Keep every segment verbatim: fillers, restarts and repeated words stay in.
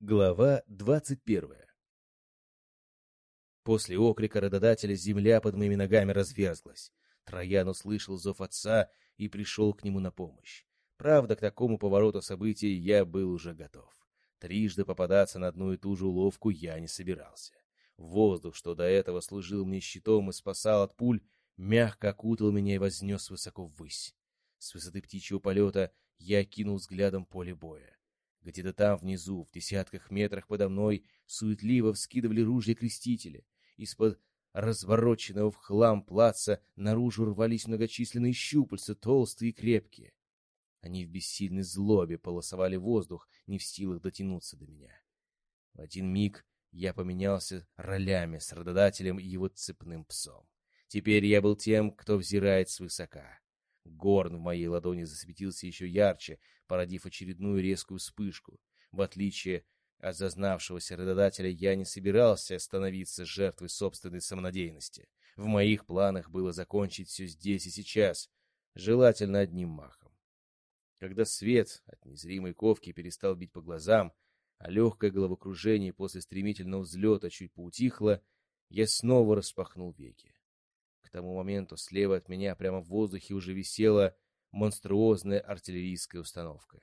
Глава двадцать первая. После окрика рододателя земля под моими ногами разверзлась. Троян услышал зов отца и пришел к нему на помощь. Правда, к такому повороту событий я был уже готов. Трижды попадаться на одну и ту же уловку я не собирался. Воздух, что до этого служил мне щитом и спасал от пуль, мягко окутал меня и вознес высоко ввысь. С высоты птичьего полета я окинул взглядом поле боя. Где-то там внизу, в десятках метрах подо мной, суетливо вскидывали ружья крестители. Из-под развороченного в хлам плаца наружу рвались многочисленные щупальца, толстые и крепкие. Они в бессильной злобе полосовали воздух, не в силах дотянуться до меня. В один миг я поменялся ролями с рододателем и его цепным псом. Теперь я был тем, кто взирает свысока. Горн в моей ладони засветился еще ярче, породив очередную резкую вспышку. В отличие от зазнавшегося рододателя, я не собирался становиться жертвой собственной самонадеянности. В моих планах было закончить все здесь и сейчас, желательно одним махом. Когда свет от незримой ковки перестал бить по глазам, а легкое головокружение после стремительного взлета чуть поутихло, я снова распахнул веки. К тому моменту слева от меня прямо в воздухе уже висела монструозная артиллерийская установка.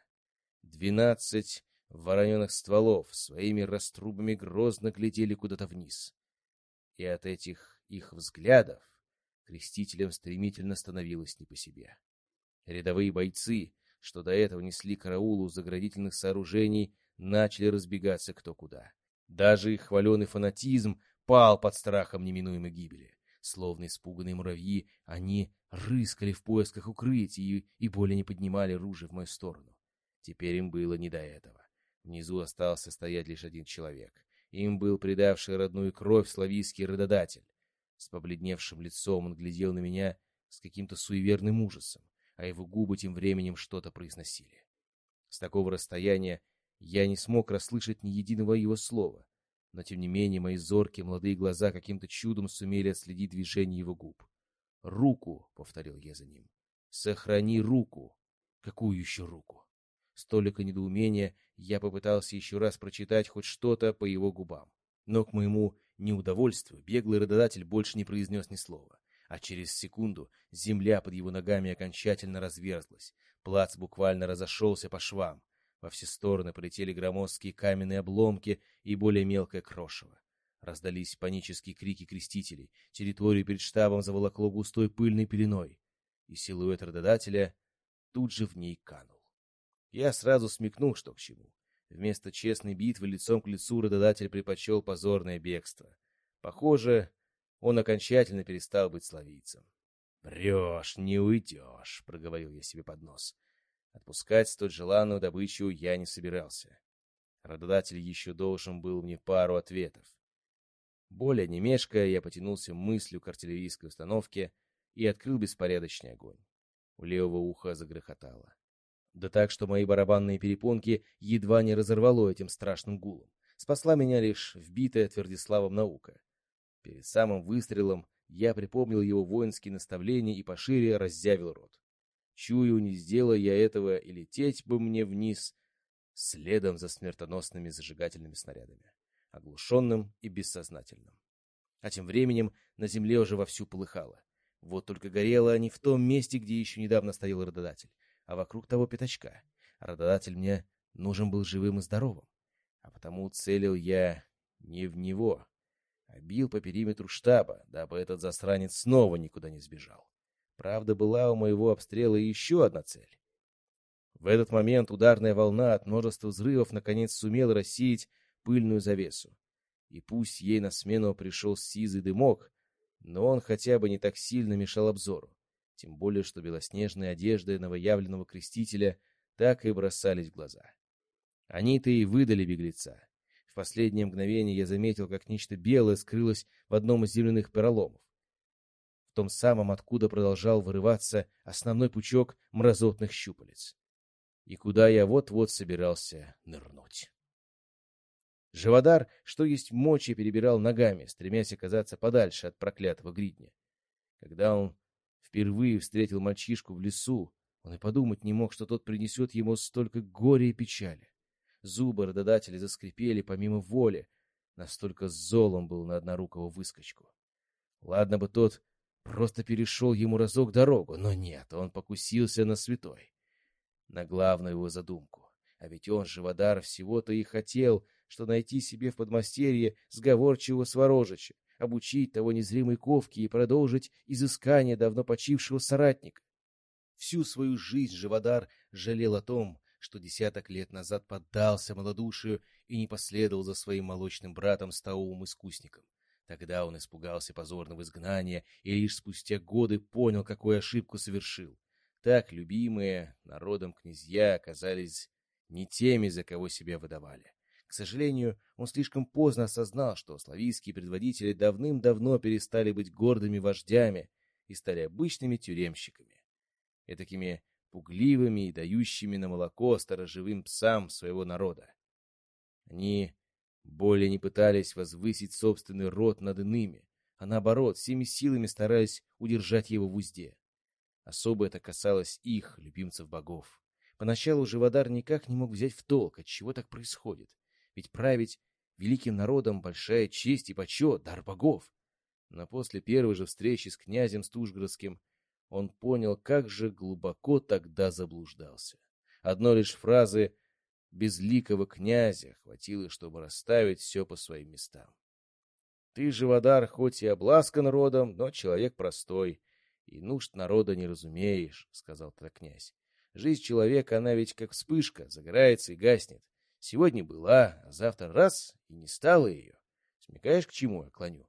Двенадцать вороненых стволов своими раструбами грозно глядели куда-то вниз. И от этих их взглядов крестителям стремительно становилось не по себе. Рядовые бойцы, что до этого несли караул у заградительных сооружений, начали разбегаться кто куда. Даже их хваленый фанатизм пал под страхом неминуемой гибели. Словно испуганные муравьи, они рыскали в поисках укрытий и более не поднимали ружья в мою сторону. Теперь им было не до этого. Внизу остался стоять лишь один человек. Им был предавший родную кровь славийский рододатель. С побледневшим лицом он глядел на меня с каким-то суеверным ужасом, а его губы тем временем что-то произносили. С такого расстояния я не смог расслышать ни единого его слова. Но, тем не менее, мои зоркие молодые глаза каким-то чудом сумели отследить движение его губ. «Руку!» — повторил я за ним. «Сохрани руку!» «Какую еще руку?» Столько недоумения я попытался еще раз прочитать хоть что-то по его губам. Но, к моему неудовольствию, беглый рододатель больше не произнес ни слова. А через секунду земля под его ногами окончательно разверзлась. Плац буквально разошелся по швам. Во все стороны полетели громоздкие каменные обломки и более мелкое крошево. Раздались панические крики крестителей. Территорию перед штабом заволокло густой пыльной пеленой. И силуэт рододателя тут же в ней канул. Я сразу смекнул, что к чему. Вместо честной битвы лицом к лицу рододатель предпочел позорное бегство. Похоже, он окончательно перестал быть славийцем. «Врешь, не уйдешь», — проговорил я себе под нос. Отпускать столь желанную добычу я не собирался. Рододатель еще должен был мне пару ответов. Более не мешкая, я потянулся мыслью к артиллерийской установке и открыл беспорядочный огонь. У левого уха загрохотало. Да так, что мои барабанные перепонки едва не разорвало этим страшным гулом. Спасла меня лишь вбитая Твердиславом наука. Перед самым выстрелом я припомнил его воинские наставления и пошире раззявил рот. Чую, не сделая я этого, и лететь бы мне вниз следом за смертоносными зажигательными снарядами, оглушенным и бессознательным. А тем временем на земле уже вовсю полыхало. Вот только горело не в том месте, где еще недавно стоял рододатель, а вокруг того пятачка. Рододатель мне нужен был живым и здоровым, а потому целил я не в него, а бил по периметру штаба, дабы этот засранец снова никуда не сбежал. Правда, была у моего обстрела еще одна цель. В этот момент ударная волна от множества взрывов наконец сумела рассеять пыльную завесу. И пусть ей на смену пришел сизый дымок, но он хотя бы не так сильно мешал обзору. Тем более, что белоснежные одежды новоявленного крестителя так и бросались в глаза. Они-то и выдали беглеца. В последнее мгновение я заметил, как нечто белое скрылось в одном из земляных проломов. В том самом, откуда продолжал вырываться основной пучок мразотных щупалец. И куда я вот-вот собирался нырнуть. Живодар, что есть мочи, перебирал ногами, стремясь оказаться подальше от проклятого гридня. Когда он впервые встретил мальчишку в лесу, он и подумать не мог, что тот принесет ему столько горя и печали. Зубы рододателя заскрипели помимо воли. Настолько зол он был на однорукого выскочку. Ладно бы тот просто перешел ему разок дорогу, но нет, он покусился на святой, на главную его задумку. А ведь он, Живодар, всего-то и хотел, что найти себе в подмастерье сговорчивого Сворожича, обучить того незримой ковке и продолжить изыскание давно почившего соратника. Всю свою жизнь Живодар жалел о том, что десяток лет назад поддался малодушию и не последовал за своим молочным братом Стаовым искусником. Тогда он испугался позорного изгнания и лишь спустя годы понял, какую ошибку совершил. Так любимые народом князья оказались не теми, за кого себя выдавали. К сожалению, он слишком поздно осознал, что славийские предводители давным-давно перестали быть гордыми вождями и стали обычными тюремщиками, этакими пугливыми и дающими на молоко сторожевым псам своего народа. Они более не пытались возвысить собственный род над иными, а наоборот, всеми силами старались удержать его в узде. Особо это касалось их, любимцев богов. Поначалу Живодар никак не мог взять в толк, отчего так происходит. Ведь править великим народом — большая честь и почет, дар богов. Но после первой же встречи с князем Стужгородским он понял, как же глубоко тогда заблуждался. Одной лишь фразы безликого князя хватило, чтобы расставить все по своим местам. «Ты, Живодар, хоть и обласкан родом, но человек простой, и нужд народа не разумеешь», — сказал тогда князь. «Жизнь человека, она ведь как вспышка, загорается и гаснет. Сегодня была, а завтра раз — и не стало ее. Смекаешь, к чему я клоню?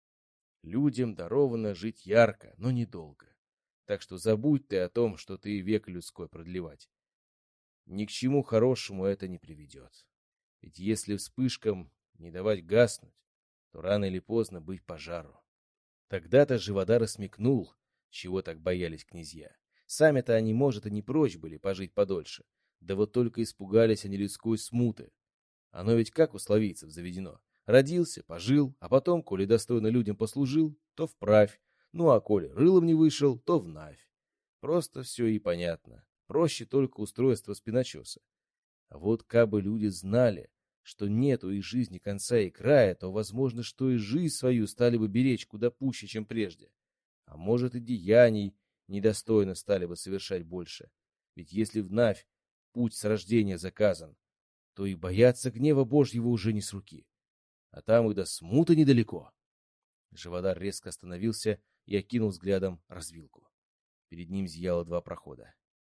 Людям даровано жить ярко, но недолго. Так что забудь ты о том, что ты век людской продлевать. Ни к чему хорошему это не приведет. Ведь если вспышкам не давать гаснуть, то рано или поздно быть пожару». Тогда-то Живодар смекнул, чего так боялись князья. Сами-то они, может, и не прочь были пожить подольше. Да вот только испугались они людской смуты. Оно ведь как у славийцев заведено. Родился, пожил, а потом, коли достойно людям послужил, то вправь. Ну а коли рылом не вышел, то внавь. Просто все и понятно. Проще только устройство спиночеса. А вот кабы люди знали, что нет у их жизни конца и края, то, возможно, что и жизнь свою стали бы беречь куда пуще, чем прежде. А может, и деяний недостойно стали бы совершать больше. Ведь если вновь путь с рождения заказан, то и бояться гнева Божьего уже не с руки. А там и до смуты недалеко. Живодар резко остановился и окинул взглядом развилку. Перед ним зияло два прохода.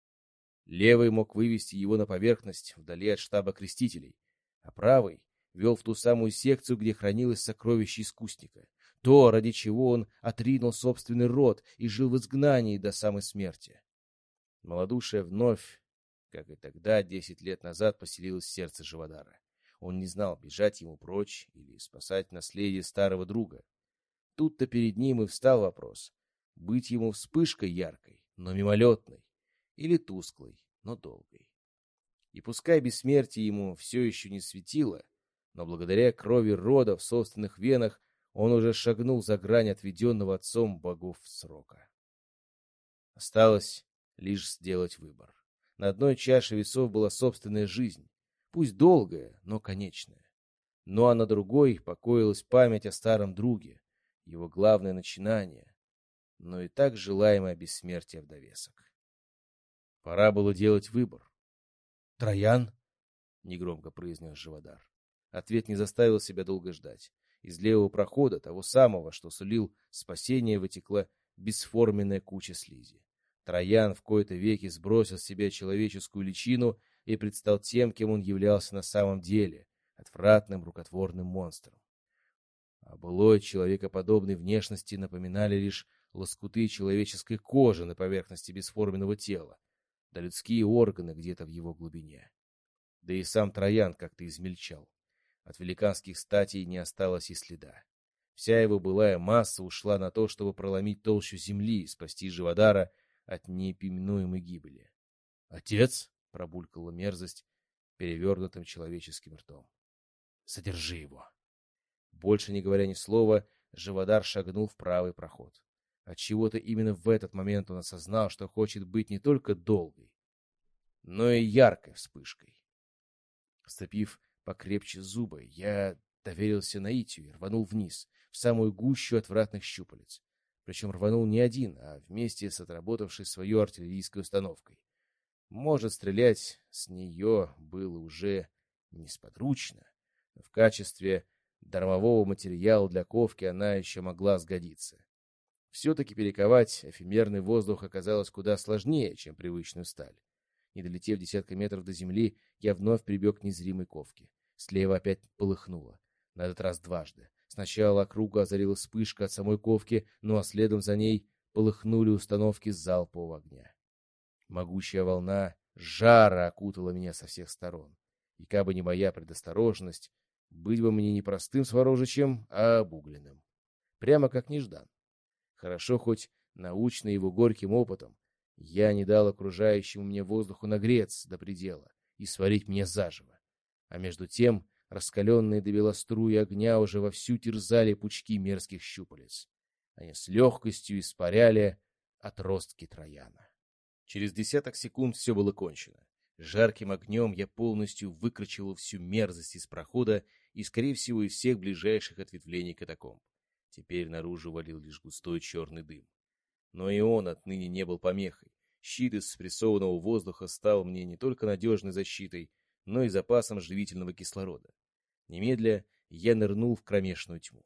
Левый мог вывести его на поверхность, вдали от штаба крестителей, а правый вел в ту самую секцию, где хранилось сокровище искусника, то, ради чего он отринул собственный род и жил в изгнании до самой смерти. Малодушие вновь, как и тогда, десять лет назад, поселилось в сердце Живодара. Он не знал, бежать ему прочь или спасать наследие старого друга. Тут-то перед ним и встал вопрос: быть ему вспышкой яркой, но мимолетной, или тусклой, но долгой. И пускай бессмертие ему все еще не светило, но благодаря крови рода в собственных венах он уже шагнул за грань отведенного отцом богов срока. Осталось лишь сделать выбор. На одной чаше весов была собственная жизнь, пусть долгая, но конечная. Ну а на другой покоилась память о старом друге, его главное начинание, но и так желаемое бессмертие в довесок. Пора было делать выбор. «Троян?» — негромко произнес Живодар. Ответ не заставил себя долго ждать. Из левого прохода, того самого, что сулил спасение, вытекла бесформенная куча слизи. Троян в кои-то веки сбросил с себя человеческую личину и предстал тем, кем он являлся на самом деле — отвратным рукотворным монстром. О былой человекоподобной внешности напоминали лишь лоскуты человеческой кожи на поверхности бесформенного тела, да людские органы где-то в его глубине. Да и сам Троян как-то измельчал. От великанских статей не осталось и следа. Вся его былая масса ушла на то, чтобы проломить толщу земли и спасти Живодара от неименуемой гибели. «Отец!» — пробулькала мерзость перевернутым человеческим ртом. «Содержи его!» Больше не говоря ни слова, Живодар шагнул в правый проход. Отчего-то именно в этот момент он осознал, что хочет быть не только долгой, но и яркой вспышкой. Сцепив покрепче зубы, я доверился наитию и рванул вниз, в самую гущу отвратных щупалец. Причем рванул не один, а вместе с отработавшей свою артиллерийской установкой. Может, стрелять с нее было уже несподручно, но в качестве дармового материала для ковки она еще могла сгодиться. Все-таки перековать эфемерный воздух оказалось куда сложнее, чем привычную сталь. Не долетев десятка метров до земли, я вновь прибег к незримой ковке. Слева опять полыхнуло. На этот раз дважды. Сначала округу озарила вспышка от самой ковки, ну а следом за ней полыхнули установки залпового огня. Могучая волна жара окутала меня со всех сторон. И кабы не моя предосторожность, быть бы мне не простым Сворожичем, а обугленным. Прямо как Неждан. Хорошо хоть научно его горьким опытом я не дал окружающему мне воздуху нагреться до предела и сварить меня заживо. А между тем раскаленные до бела струи огня уже вовсю терзали пучки мерзких щупалец. Они с легкостью испаряли отростки Трояна. Через десяток секунд все было кончено. Жарким огнем я полностью выкручивал всю мерзость из прохода и, скорее всего, из всех ближайших ответвлений катакомб. Теперь наружу валил лишь густой черный дым. Но и он отныне не был помехой. Щит из спрессованного воздуха стал мне не только надежной защитой, но и запасом живительного кислорода. Немедля я нырнул в кромешную тьму.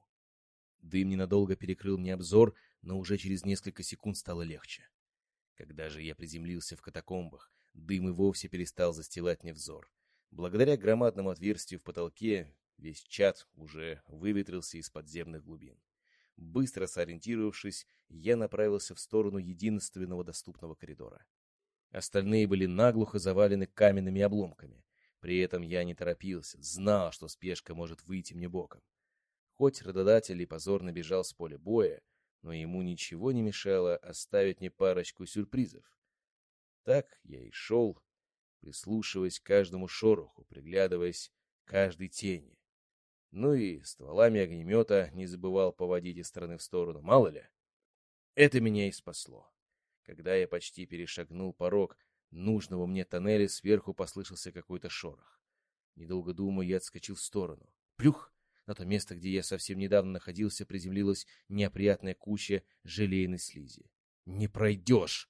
Дым ненадолго перекрыл мне обзор, но уже через несколько секунд стало легче. Когда же я приземлился в катакомбах, дым и вовсе перестал застилать мне взор. Благодаря громадному отверстию в потолке весь чад уже выветрился из подземных глубин. Быстро сориентировавшись, я направился в сторону единственного доступного коридора. Остальные были наглухо завалены каменными обломками. При этом я не торопился, знал, что спешка может выйти мне боком. Хоть рододатель и позорно бежал с поля боя, но ему ничего не мешало оставить мне парочку сюрпризов. Так я и шел, прислушиваясь к каждому шороху, приглядываясь к каждой тени. Ну и стволами огнемета не забывал поводить из стороны в сторону, мало ли. Это меня и спасло. Когда я почти перешагнул порог нужного мне тоннеля, сверху послышался какой-то шорох. Недолго думая, я отскочил в сторону. Плюх! На то место, где я совсем недавно находился, приземлилась неопрятная куча желейной слизи. «Не пройдешь!»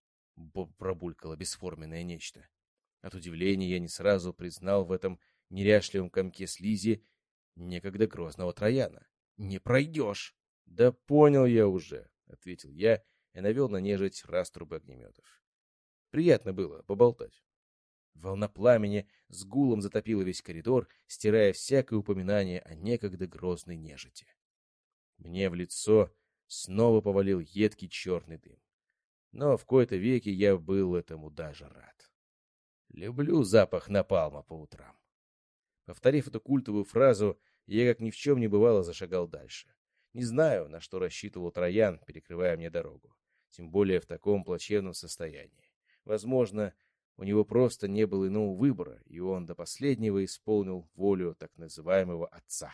— пробулькало бесформенное нечто. От удивления я не сразу признал в этом неряшливом комке слизи некогда грозного Трояна. «Не пройдешь!» «Да понял я уже», — ответил я и навел на нежить раструбы огнеметов. Приятно было поболтать. Волна пламени с гулом затопила весь коридор, стирая всякое упоминание о некогда грозной нежити. Мне в лицо снова повалил едкий черный дым. Но в кои-то веки я был этому даже рад. Люблю запах напалма по утрам. Повторив эту культовую фразу, я, как ни в чем не бывало, зашагал дальше. Не знаю, на что рассчитывал Троян, перекрывая мне дорогу. Тем более в таком плачевном состоянии. Возможно, у него просто не было иного выбора, и он до последнего исполнил волю так называемого отца.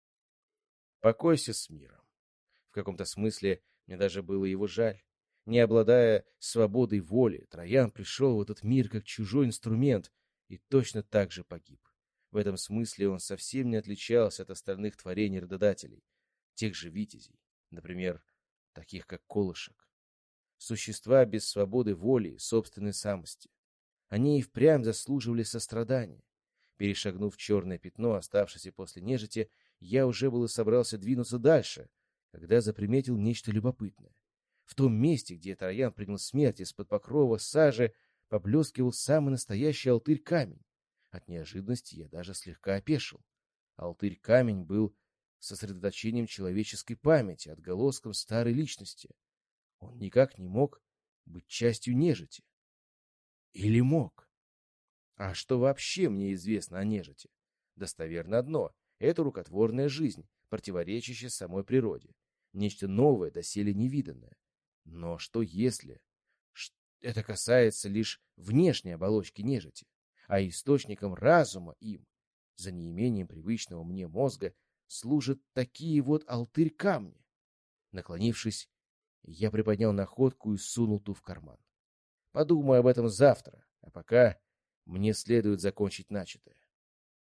Покойся с миром. В каком-то смысле мне даже было его жаль. Не обладая свободой воли, Троян пришел в этот мир как чужой инструмент и точно так же погиб. В этом смысле он совсем не отличался от остальных творений рододателей, тех же витязей, например, таких как Колышек. Существа без свободы воли и собственной самости. Они и впрямь заслуживали сострадания. Перешагнув черное пятно, оставшееся после нежити, я уже было собрался двинуться дальше, когда заприметил нечто любопытное. В том месте, где Троян принял смерть, из-под покрова сажи поблескивал самый настоящий алтырь-камень. От неожиданности я даже слегка опешил. Алтырь-камень был сосредоточением человеческой памяти, отголоском старой личности. Он никак не мог быть частью нежити. Или мог? А что вообще мне известно о нежити? Достоверно одно — это рукотворная жизнь, противоречащая самой природе. Нечто новое, доселе невиданное. Но что если это касается лишь внешней оболочки нежити, а источником разума им, за неимением привычного мне мозга, служат такие вот алтырь-камни? Наклонившись, я приподнял находку и сунул ту в карман. Подумаю об этом завтра, а пока мне следует закончить начатое.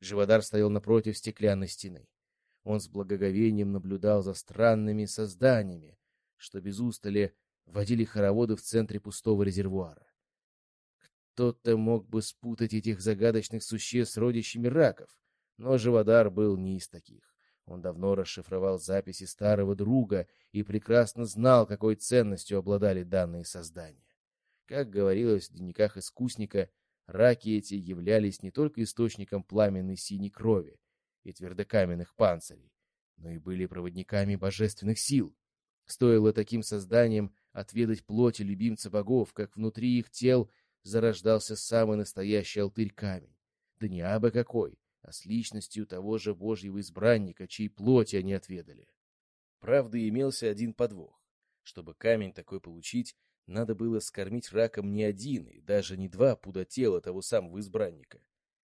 Живодар стоял напротив стеклянной стены. Он с благоговением наблюдал за странными созданиями, что без устали водили хороводы в центре пустого резервуара. Кто-то мог бы спутать этих загадочных существ с родищами раков, но Живодар был не из таких. Он давно расшифровал записи старого друга и прекрасно знал, какой ценностью обладали данные создания. Как говорилось в дневниках искусника, раки эти являлись не только источником пламенной синей крови и твердокаменных панцирей, но и были проводниками божественных сил. Стоило таким созданиям отведать плоти любимца богов, как внутри их тел зарождался самый настоящий алтырь-камень. Да не абы какой, а с личностью того же божьего избранника, чьей плоти они отведали. Правда, имелся один подвох. Чтобы камень такой получить, надо было скормить раком не один и даже не два пуда тела того самого избранника.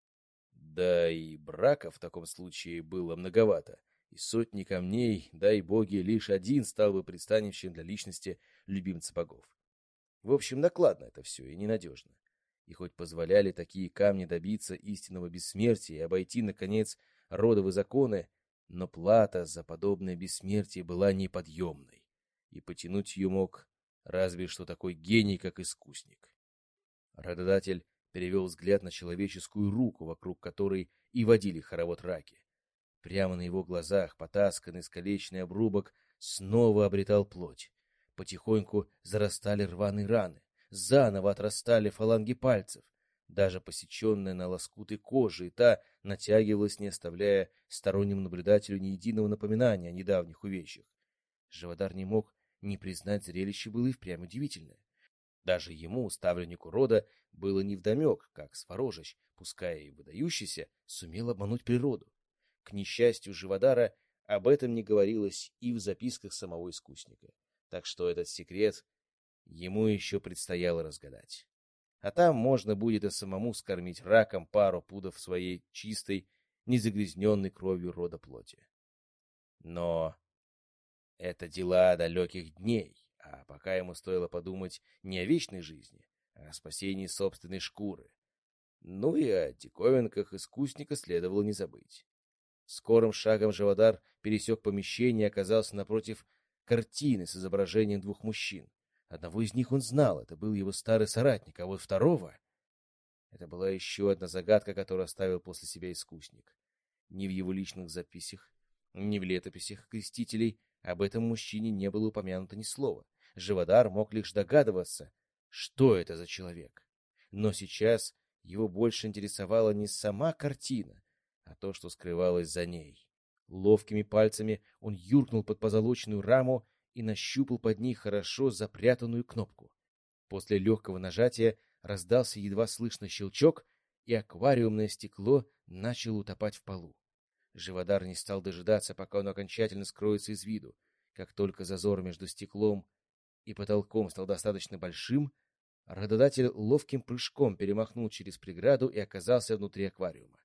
Да и брака в таком случае было многовато. И сотни камней, дай боги, лишь один стал бы пристанищем для личности любимца богов. В общем, накладно это все и ненадежно. И хоть позволяли такие камни добиться истинного бессмертия и обойти, наконец, родовые законы, но плата за подобное бессмертие была неподъемной, и потянуть ее мог разве что такой гений, как искусник. Рододатель перевел взгляд на человеческую руку, вокруг которой и водили хоровод раки. Прямо на его глазах потасканный искалеченный обрубок снова обретал плоть. Потихоньку зарастали рваные раны, заново отрастали фаланги пальцев. Даже посеченная на лоскуты кожи и та натягивалась, не оставляя стороннему наблюдателю ни единого напоминания о недавних увечьях. Живодар не мог не признать, зрелище было и впрямь удивительное. Даже ему, ставленнику рода, было невдомек, как Сворожич, пускай и выдающийся, сумел обмануть природу. К несчастью Живодара, об этом не говорилось и в записках самого искусника, так что этот секрет ему еще предстояло разгадать. А там можно будет и самому скормить раком пару пудов своей чистой, незагрязненной кровью рода плоти. Но это дела далеких дней, а пока ему стоило подумать не о вечной жизни, а о спасении собственной шкуры. Ну и о диковинках искусника следовало не забыть. Скорым шагом Живодар пересек помещение и оказался напротив картины с изображением двух мужчин. Одного из них он знал, это был его старый соратник, а вот второго... Это была еще одна загадка, которую оставил после себя искусник. Ни в его личных записях, ни в летописях крестителей об этом мужчине не было упомянуто ни слова. Живодар мог лишь догадываться, что это за человек. Но сейчас его больше интересовала не сама картина, а то, что скрывалось за ней. Ловкими пальцами он юркнул под позолоченную раму и нащупал под ней хорошо запрятанную кнопку. После легкого нажатия раздался едва слышный щелчок, и аквариумное стекло начало утопать в полу. Живодар не стал дожидаться, пока оно окончательно скроется из виду. Как только зазор между стеклом и потолком стал достаточно большим, рододатель ловким прыжком перемахнул через преграду и оказался внутри аквариума.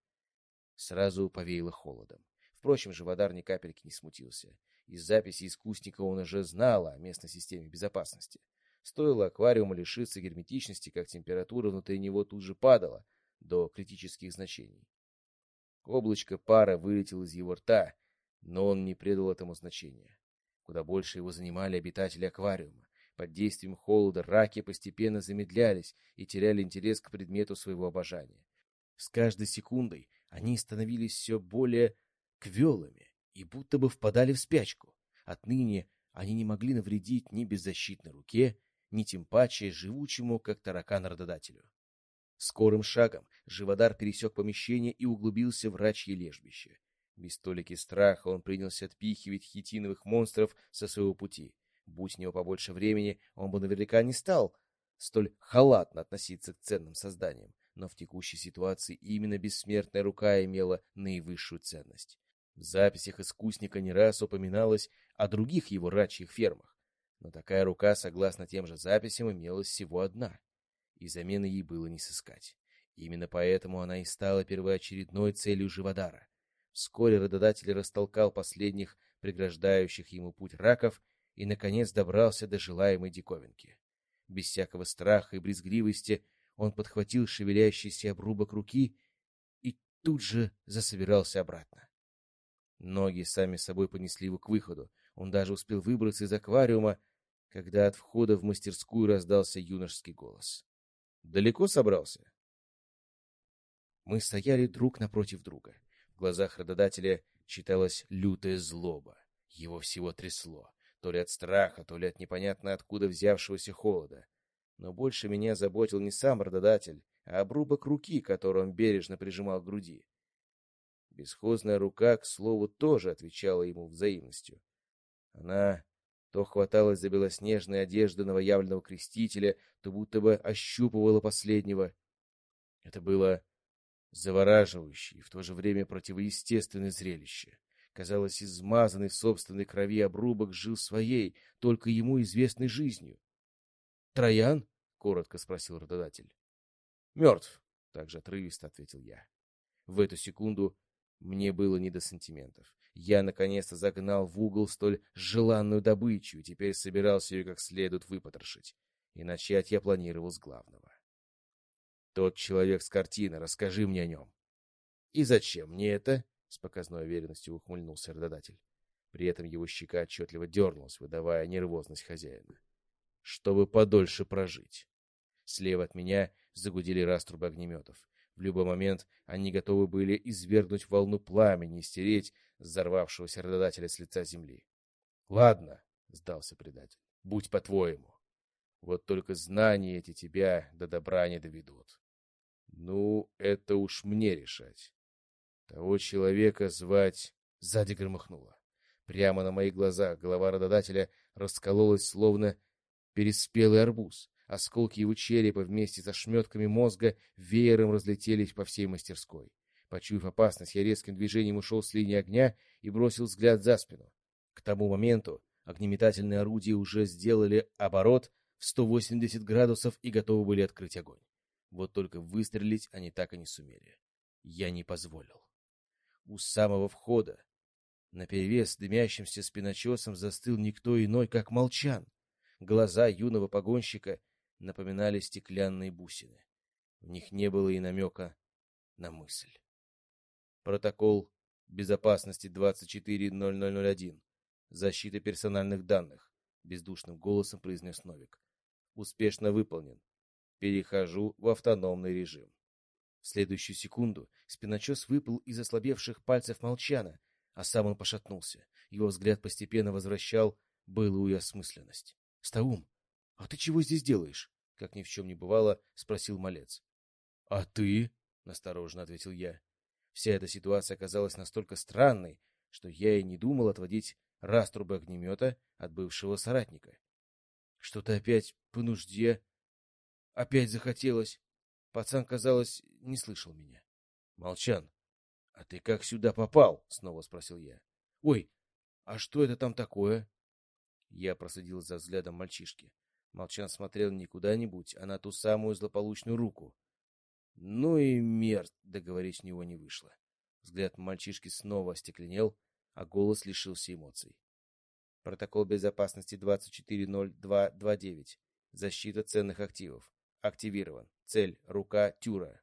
Сразу повеяло холодом. Впрочем, Живодар ни капельки не смутился. Из записи искусника он уже знал о местной системе безопасности. Стоило аквариуму лишиться герметичности, как температура внутри него тут же падала до критических значений. Облачко пара вылетело из его рта, но он не придал этому значения. Куда больше его занимали обитатели аквариума. Под действием холода раки постепенно замедлялись и теряли интерес к предмету своего обожания. С каждой секундой они становились все более квелыми и будто бы впадали в спячку. Отныне они не могли навредить ни беззащитной руке, ни тем паче живучему, как таракан, рододателю. Скорым шагом Живодар пересек помещение и углубился в рачье лежбище. Без толики страха он принялся отпихивать хитиновых монстров со своего пути. Будь у него побольше времени, он бы наверняка не стал столь халатно относиться к ценным созданиям, но в текущей ситуации именно бессмертная рука имела наивысшую ценность. В записях искусника не раз упоминалось о других его рачьих фермах, но такая рука, согласно тем же записям, имелась всего одна, и замены ей было не сыскать. Именно поэтому она и стала первоочередной целью Живодара. Вскоре рододатель растолкал последних преграждающих ему путь раков и, наконец, добрался до желаемой диковинки. Без всякого страха и брезгливости он подхватил шевелящийся обрубок руки и тут же засобирался обратно. Ноги сами собой понесли его к выходу. Он даже успел выбраться из аквариума, когда от входа в мастерскую раздался юношеский голос. «Далеко собрался?» Мы стояли друг напротив друга. В глазах работодателя читалась лютая злоба. Его всего трясло, то ли от страха, то ли от непонятно откуда взявшегося холода. Но больше меня заботил не сам работодатель, а обрубок руки, который он бережно прижимал к груди. Бесхозная рука, к слову, тоже отвечала ему взаимностью. Она то хваталась за белоснежные одежды новоявленного крестителя, то будто бы ощупывала последнего. Это было завораживающее и в то же время противоестественное зрелище. Казалось, измазанный в собственной крови обрубок жил своей, только ему известной жизнью. «Троян?» — коротко спросил работодатель. «Мертв», — также отрывисто ответил я. В эту секунду мне было не до сантиментов. Я наконец-то загнал в угол столь желанную добычу и теперь собирался ее как следует выпотрошить. И начать я планировал с главного. «Тот человек с картины, расскажи мне о нем». «И зачем мне это?» — с показной уверенностью ухмыльнулся работодатель. При этом его щека отчетливо дернулась, выдавая нервозность хозяина. «Чтобы подольше прожить». Слева от меня загудели раструбы огнеметов. В любой момент они готовы были извергнуть волну пламени и стереть взорвавшегося работодателя с лица земли. «Ладно», — сдался предатель, — «будь по-твоему. Вот только знания эти тебя до добра не доведут». «Ну, это уж мне решать. Того человека звать...» Сзади громыхнуло. Прямо на моих глазах голова работодателя раскололась, словно переспелый арбуз. Осколки его черепа вместе со шметками мозга веером разлетелись по всей мастерской. Почуяв опасность, я резким движением ушел с линии огня и бросил взгляд за спину. К тому моменту огнеметательные орудия уже сделали оборот в сто восемьдесят градусов и готовы были открыть огонь. Вот только выстрелить они так и не сумели. Я не позволил. У самого входа, наперевес дымящимся спиночесом, застыл никто иной, как Молчан. Глаза юного погонщика напоминали стеклянные бусины. В них не было и намека на мысль. Протокол безопасности двадцать четыре ноль ноль ноль один. Защита персональных данных, бездушным голосом произнес Новик. Успешно выполнен. Перехожу в автономный режим. В следующую секунду спиночес выпал из ослабевших пальцев Молчана, а сам он пошатнулся. Его взгляд постепенно возвращал былую осмысленность. — Стаум, а ты чего здесь делаешь? — как ни в чем не бывало, спросил малец. — А ты? — настороженно ответил я. Вся эта ситуация оказалась настолько странной, что я и не думал отводить раструбы огнемета от бывшего соратника. Что-то опять по нужде, опять захотелось. Пацан, казалось, не слышал меня. — Молчан, а ты как сюда попал? — снова спросил я. — Ой, а что это там такое? Я проследил за взглядом мальчишки. Молчан смотрел не куда-нибудь, а на ту самую злополучную руку. Ну и мерз, договорить у него не вышло. Взгляд мальчишки снова остекленел, а голос лишился эмоций. Протокол безопасности двадцать четыре ноль два двадцать девять. Защита ценных активов. Активирован. Цель — рука Тюра.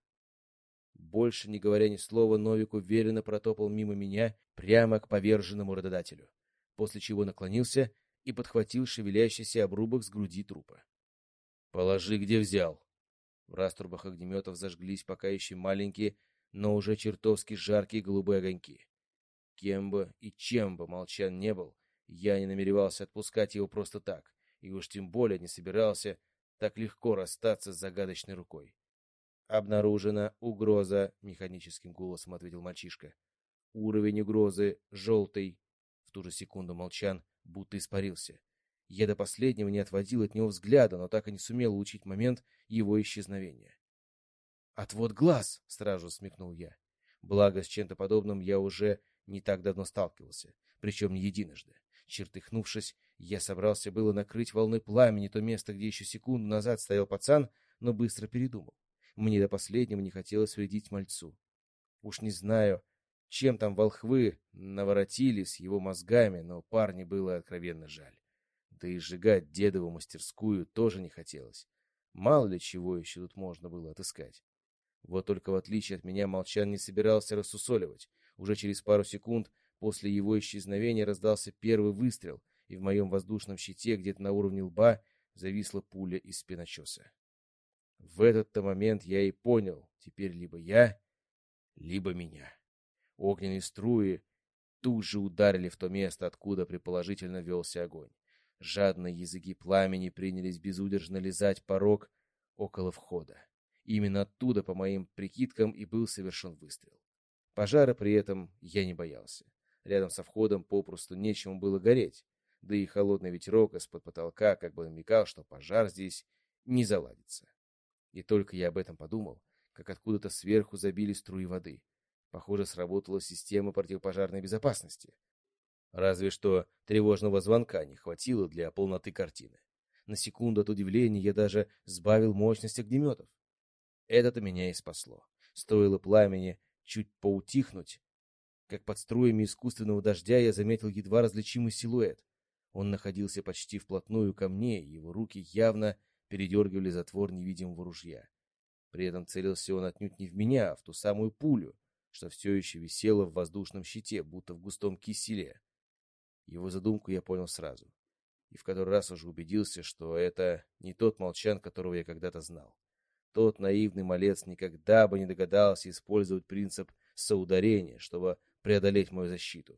Больше не говоря ни слова, Новик уверенно протопал мимо меня прямо к поверженному работодателю, после чего наклонился и подхватил шевелящийся обрубок с груди трупа. — Положи, где взял. В раструбах огнеметов зажглись пока еще маленькие, но уже чертовски жаркие голубые огоньки. Кем бы и чем бы Молчан не был, я не намеревался отпускать его просто так, и уж тем более не собирался так легко расстаться с загадочной рукой. — Обнаружена угроза, — механическим голосом ответил мальчишка. — Уровень угрозы желтый. В ту же секунду Молчан будто испарился. Я до последнего не отводил от него взгляда, но так и не сумел улучшить момент его исчезновения. «Отвод глаз!» — сразу смекнул я. Благо, с чем-то подобным я уже не так давно сталкивался, причем не единожды. Чертыхнувшись, я собрался было накрыть волной пламени то место, где еще секунду назад стоял пацан, но быстро передумал. Мне до последнего не хотелось вредить мальцу. Уж не знаю, чем там волхвы наворотили с его мозгами, но парню было откровенно жаль. Да и сжигать дедову мастерскую тоже не хотелось. Мало ли чего еще тут можно было отыскать. Вот только в отличие от меня Молчан не собирался рассусоливать. Уже через пару секунд после его исчезновения раздался первый выстрел, и в моем воздушном щите где-то на уровне лба зависла пуля из спиночеса. В этот-то момент я и понял, теперь либо я, либо меня. Огненные струи тут же ударили в то место, откуда предположительно велся огонь. Жадные языки пламени принялись безудержно лизать порог около входа. Именно оттуда, по моим прикидкам, и был совершен выстрел. Пожара при этом я не боялся. Рядом со входом попросту нечему было гореть, да и холодный ветерок из-под потолка как бы намекал, что пожар здесь не заладится. И только я об этом подумал, как откуда-то сверху забили струи воды. Похоже, сработала система противопожарной безопасности. Разве что тревожного звонка не хватило для полноты картины. На секунду от удивления я даже сбавил мощность огнеметов. Это-то меня и спасло. Стоило пламени чуть поутихнуть, как под струями искусственного дождя я заметил едва различимый силуэт. Он находился почти вплотную ко мне, и его руки явно передергивали затвор невидимого ружья. При этом целился он отнюдь не в меня, а в ту самую пулю, что все еще висела в воздушном щите, будто в густом киселе. Его задумку я понял сразу. И в который раз уже убедился, что это не тот Молчан, которого я когда-то знал. Тот наивный малец никогда бы не догадался использовать принцип соударения, чтобы преодолеть мою защиту.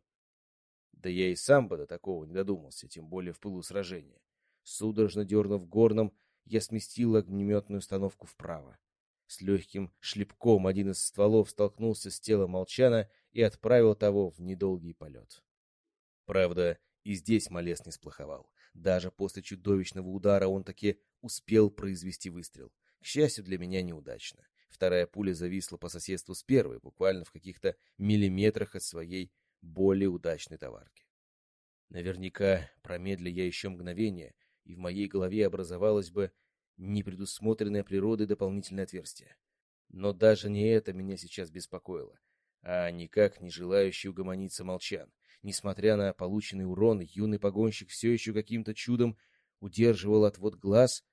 Да я и сам бы до такого не додумался, тем более в пылу сражения. Судорожно дернув горном, я сместил огнеметную установку вправо. С легким шлепком один из стволов столкнулся с телом Молчана и отправил того в недолгий полет. Правда, и здесь малец не сплоховал. Даже после чудовищного удара он таки успел произвести выстрел. К счастью для меня, неудачно. Вторая пуля зависла по соседству с первой, буквально в каких-то миллиметрах от своей более удачной товарки. Наверняка, промедля я еще мгновение, и в моей голове образовалось бы непредусмотренное природой дополнительное отверстие. Но даже не это меня сейчас беспокоило, а никак не желающий угомониться Молчан. Несмотря на полученный урон, юный погонщик все еще каким-то чудом удерживал отвод глаз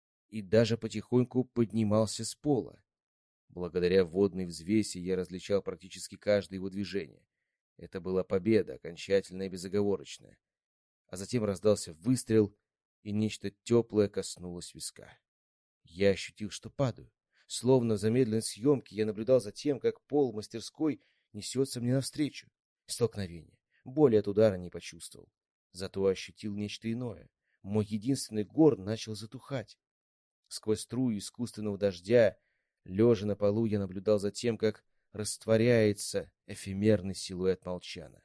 и даже потихоньку поднимался с пола. Благодаря водной взвеси я различал практически каждое его движение. Это была победа, окончательная и безоговорочная. А затем раздался выстрел, и нечто теплое коснулось виска. Я ощутил, что падаю. Словно в замедленной съемке я наблюдал за тем, как пол мастерской несется мне навстречу. Столкновение. Боли от удара не почувствовал. Зато ощутил нечто иное. Мой единственный горн начал затухать. Сквозь струю искусственного дождя, лежа на полу, я наблюдал за тем, как растворяется эфемерный силуэт Молчана.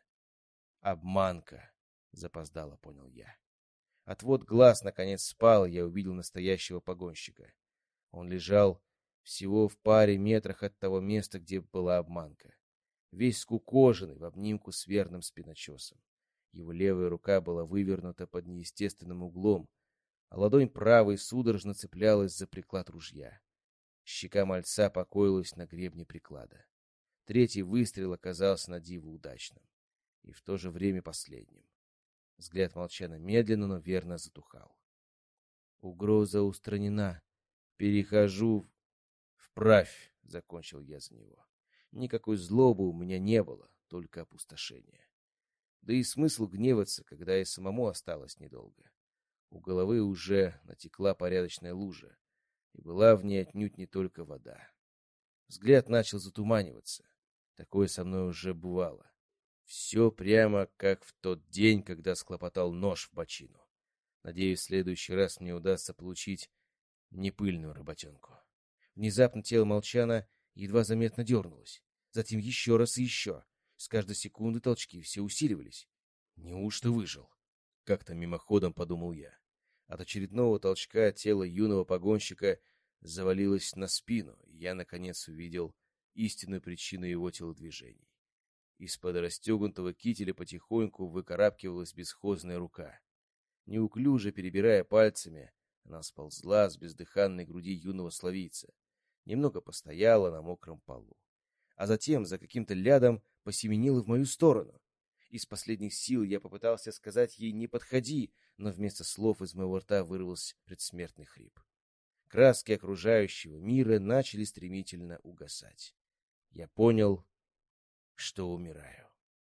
«Обманка!» — запоздало понял я. Отвод глаз наконец спал, и я увидел настоящего погонщика. Он лежал всего в паре метрах от того места, где была обманка. Весь скукоженный, в обнимку с верным спиночесом. Его левая рука была вывернута под неестественным углом, а ладонь правой судорожно цеплялась за приклад ружья. Щека мальца покоилась на гребне приклада. Третий выстрел оказался на диво удачным. И в то же время последним. Взгляд Молчана медленно, но верно затухал. «Угроза устранена. Перехожу вправь», — закончил я за него. Никакой злобы у меня не было, только опустошение. Да и смысл гневаться, когда и самому осталось недолго. У головы уже натекла порядочная лужа, и была в ней отнюдь не только вода. Взгляд начал затуманиваться. Такое со мной уже бывало. Все прямо как в тот день, когда схлопотал нож в бочину. Надеюсь, в следующий раз мне удастся получить непыльную работенку. Внезапно тело Молчана едва заметно дернулось. Затем еще раз и еще. С каждой секунды толчки все усиливались. Неужто выжил? Как-то мимоходом подумал я. От очередного толчка тело юного погонщика завалилось на спину, и я, наконец, увидел истинную причину его телодвижений. Из-под расстегнутого кителя потихоньку выкарабкивалась бесхозная рука. Неуклюже перебирая пальцами, она сползла с бездыханной груди юного славийца. Немного постояла на мокром полу. А затем за каким-то лядом посеменила в мою сторону. Из последних сил я попытался сказать ей «не подходи», но вместо слов из моего рта вырвался предсмертный хрип. Краски окружающего мира начали стремительно угасать. Я понял, что умираю.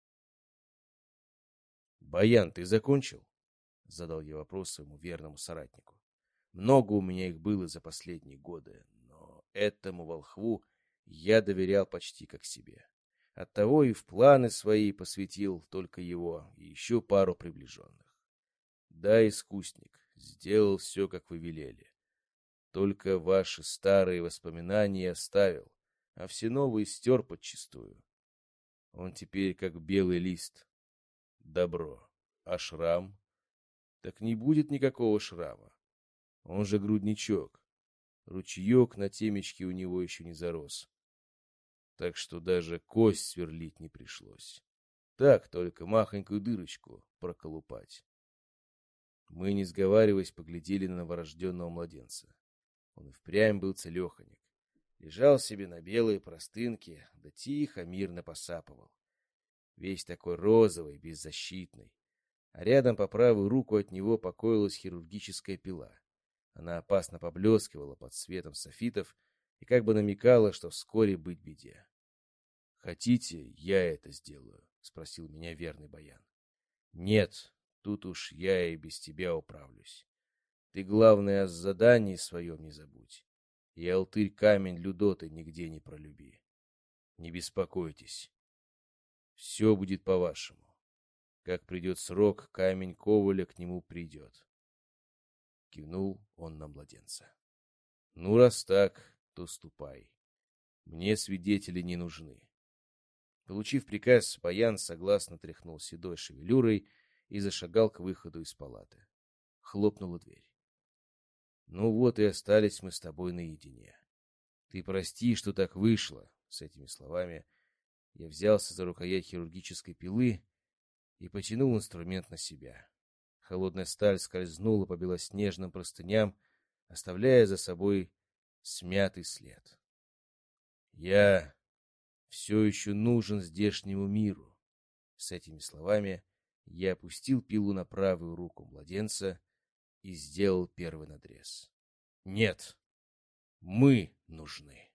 «Баян, ты закончил?» — задал я вопрос своему верному соратнику. Много у меня их было за последние годы, но этому волхву я доверял почти как себе. Оттого и в планы свои посвятил только его и еще пару приближенных. Да, искусник, сделал все, как вы велели. Только ваши старые воспоминания оставил, а все новые стер подчистую. Он теперь как белый лист. Добро. А шрам? Так не будет никакого шрама. Он же грудничок. Ручеек на темечке у него еще не зарос. Так что даже кость сверлить не пришлось. Так только махонькую дырочку проколупать. Мы, не сговариваясь, поглядели на новорожденного младенца. Он и впрямь был целеханик. Лежал себе на белой простынке, да тихо, мирно посапывал. Весь такой розовый, беззащитный. А рядом по правую руку от него покоилась хирургическая пила. Она опасно поблескивала под светом софитов и как бы намекала, что вскоре быть беде. «Хотите, я это сделаю?» — спросил меня верный Баян. «Нет, тут уж я и без тебя управлюсь. Ты, главное, о задании своем не забудь. И алтырь камень Людоты нигде не пролюби. Не беспокойтесь. Все будет по-вашему. Как придет срок, камень Коваля к нему придет». Кивнул он на младенца. «Ну, раз так, то ступай. Мне свидетели не нужны». Получив приказ, Баян согласно тряхнул седой шевелюрой и зашагал к выходу из палаты. Хлопнула дверь. «Ну вот и остались мы с тобой наедине. Ты прости, что так вышло». С этими словами я взялся за рукоять хирургической пилы и потянул инструмент на себя. Холодная сталь скользнула по белоснежным простыням, оставляя за собой смятый след. «Я все еще нужен здешнему миру». С этими словами я опустил пилу на правую руку младенца и сделал первый надрез. «Нет, мы нужны».